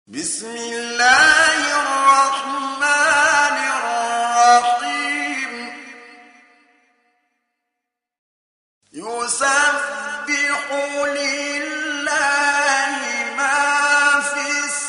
بسم الله الرحمن الرحيم يسبح لله ما في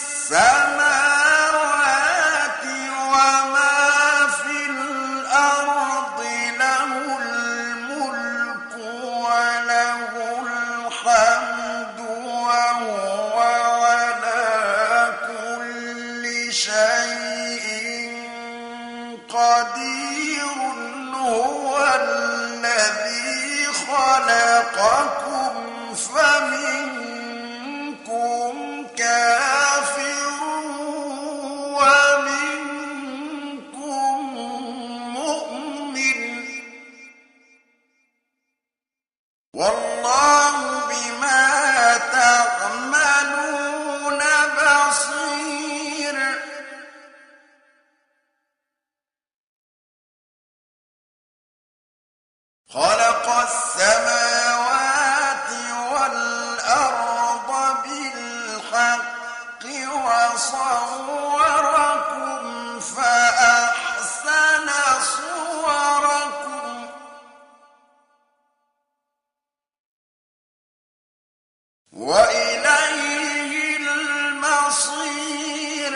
السماوات وما في الأرض له الملك وله الحمد وهو على كل شيء قدير هو الذي خلقكم فمنكم كافر ومنكم مؤمن والله بما تعملون بصير خلق السماوات والأرض بالحق وصوركم فأحسن صوركم وإليه المصير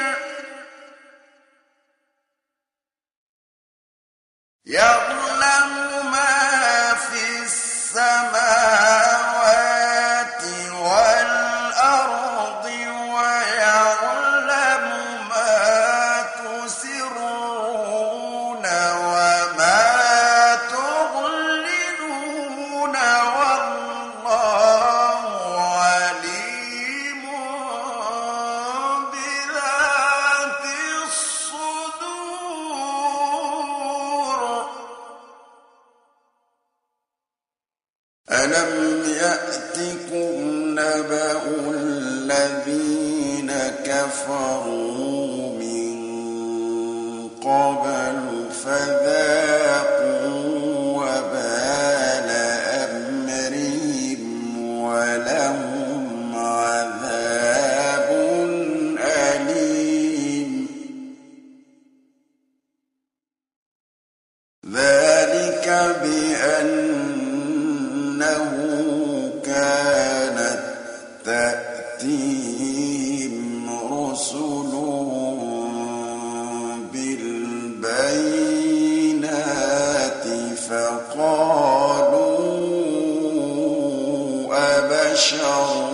يعلم ما في السماوات والأرض ويعلم ما تسرون وما تعلنون والله عليم بذات الصدور ألم يأتكم نبأ الذين كفروا من قبل فذاقوا وبال أمرهم ولهم عذاب أليم ذلك بأنه كانت تأتيهم رسلهم بالبينات فقالوا أبشر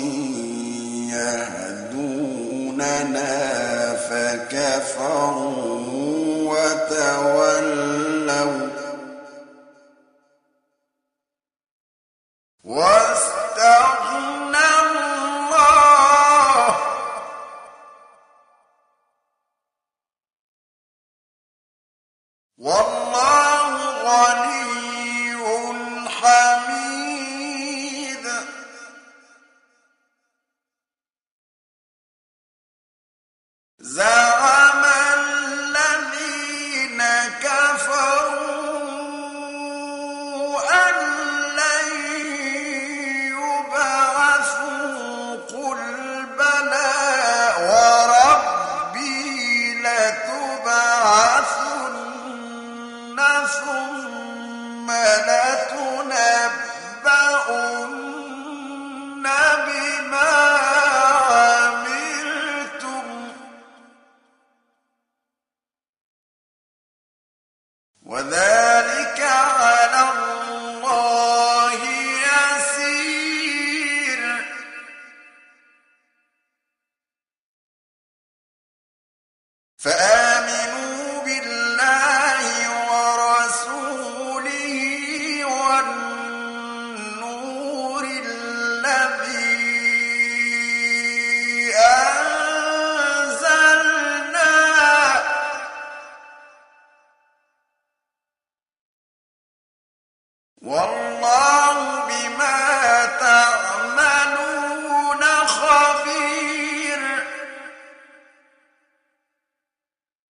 يهدوننا فكفروا وتولوا واستغنى الله والله غني حميد زعم الذين كفروا أن لن يبعثوا قل بلى وربي لتبعثن ثم لتنبؤن بما عملتم وذلك على الله يسير فآمنوا بالله ورسوله والنور الذي أنزلنا والله بما تعملون خبير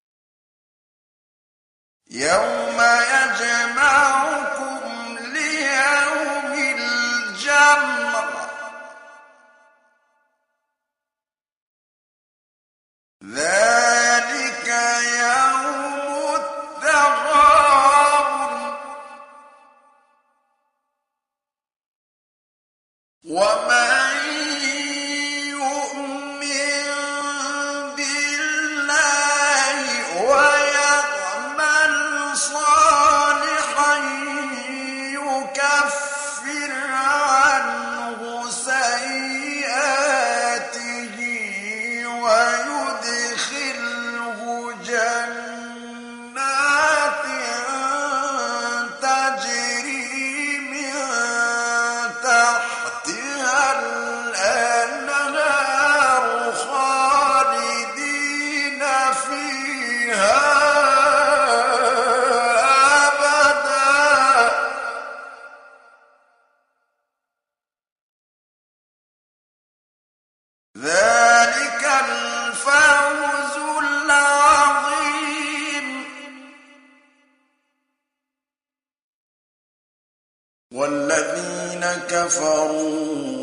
والذين كفروا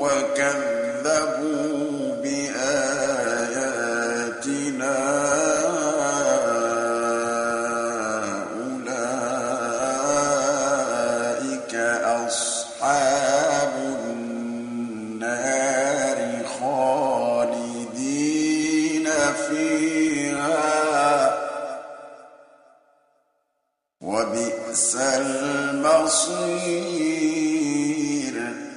وكذبوا بآياتنا أولئك أصحاب النار خالدين فيها وبئس المصير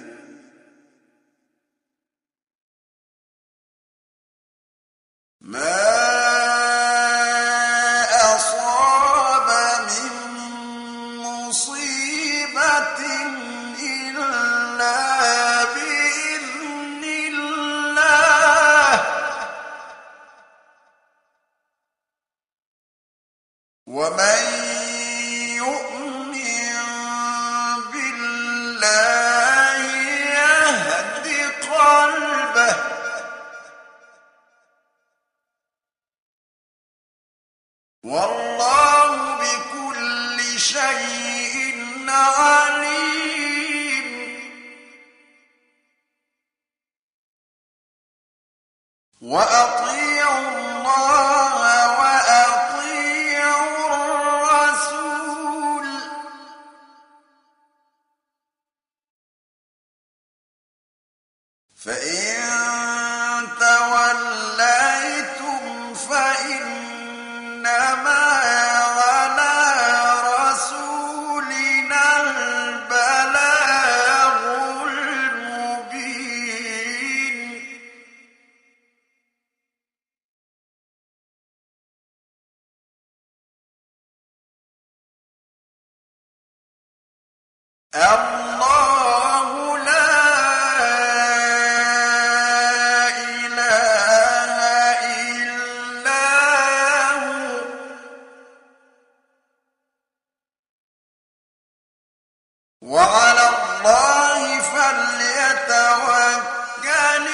ما أصاب من مصيبة إلا بإذن الله ومن يؤمن بالله يهد قلبه والله بكل شيء عليم وأطيعوا الله وأطيعوا الرسول فإن توليتم فإنما على رسولنا البلاغ المبين الله لا إله إلا هو وعلى الله فليتوكل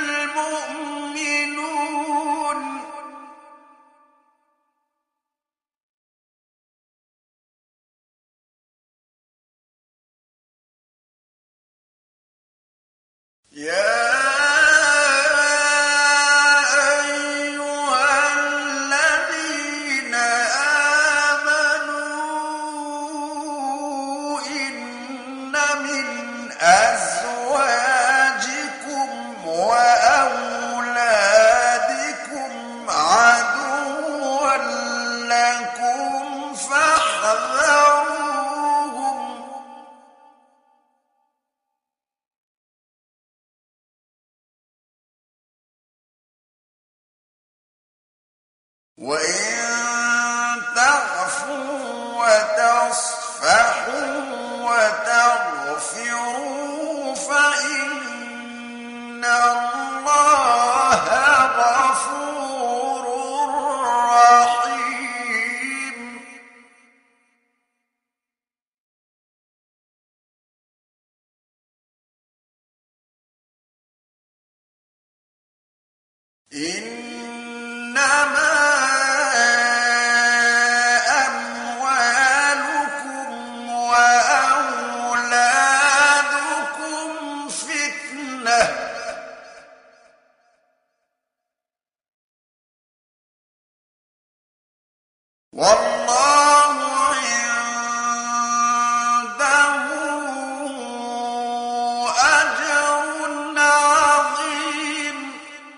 المؤمنون يا أيها الذين آمنوا إن من أزواجكم وأولادكم عدوا لكم فاحذروهم وإن تعفوا وتصفحوا وتغفروا فإن الله غفور رحيم إنما أموالكم وأولادكم فتنة والله عنده أجر عظيم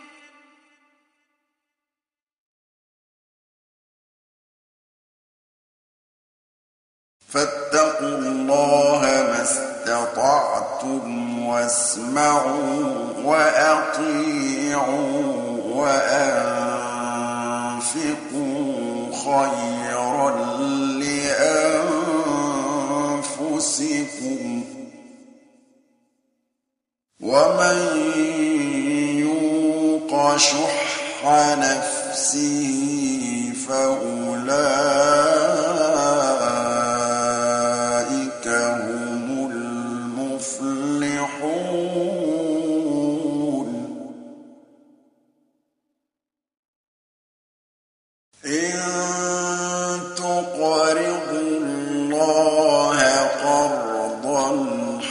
فاتقوا الله ما استطعتم واسمعوا وأطيعوا وأنفقوا خيرا لأنفسكم ومن يوق شح نفسه فأولئك هم المفلحون إن تقرضوا الله قرضا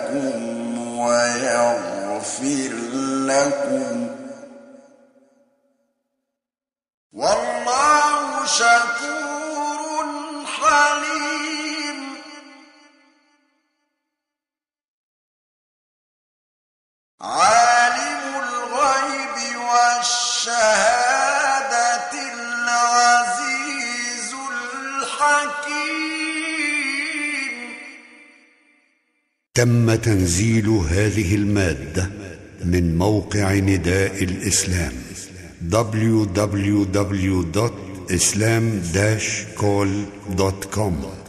لكم ويغفر لكم والله شكور حليم عالم الغيب والشهادة العزيز الحكيم. تم تنزيل هذه المادة من موقع نداء الإسلام www.islam-call.com